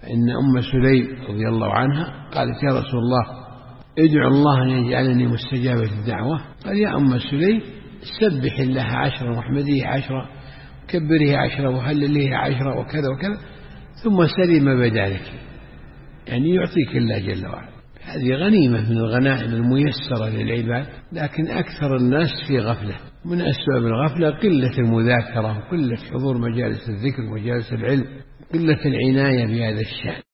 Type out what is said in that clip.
إن أم سليم رضي الله عنها قالت يا رسول الله ادعو الله أن يجعلني مستجابة الدعوة. قال يا أم سليم سبح الله 10 واحمديه 10 كبره 10 وهلليه 10 وكذا وكذا ثم سلي ما بدا لك، يعني يعطيك الله جل وعلا. هذه غنيمة من الغنائم الميسرة للعباد، لكن أكثر الناس في غفلة. من أسباب الغفلة قلة المذاكرة وقلة حضور مجالس الذكر ومجالس العلم، قلة العناية بهذا الشأن.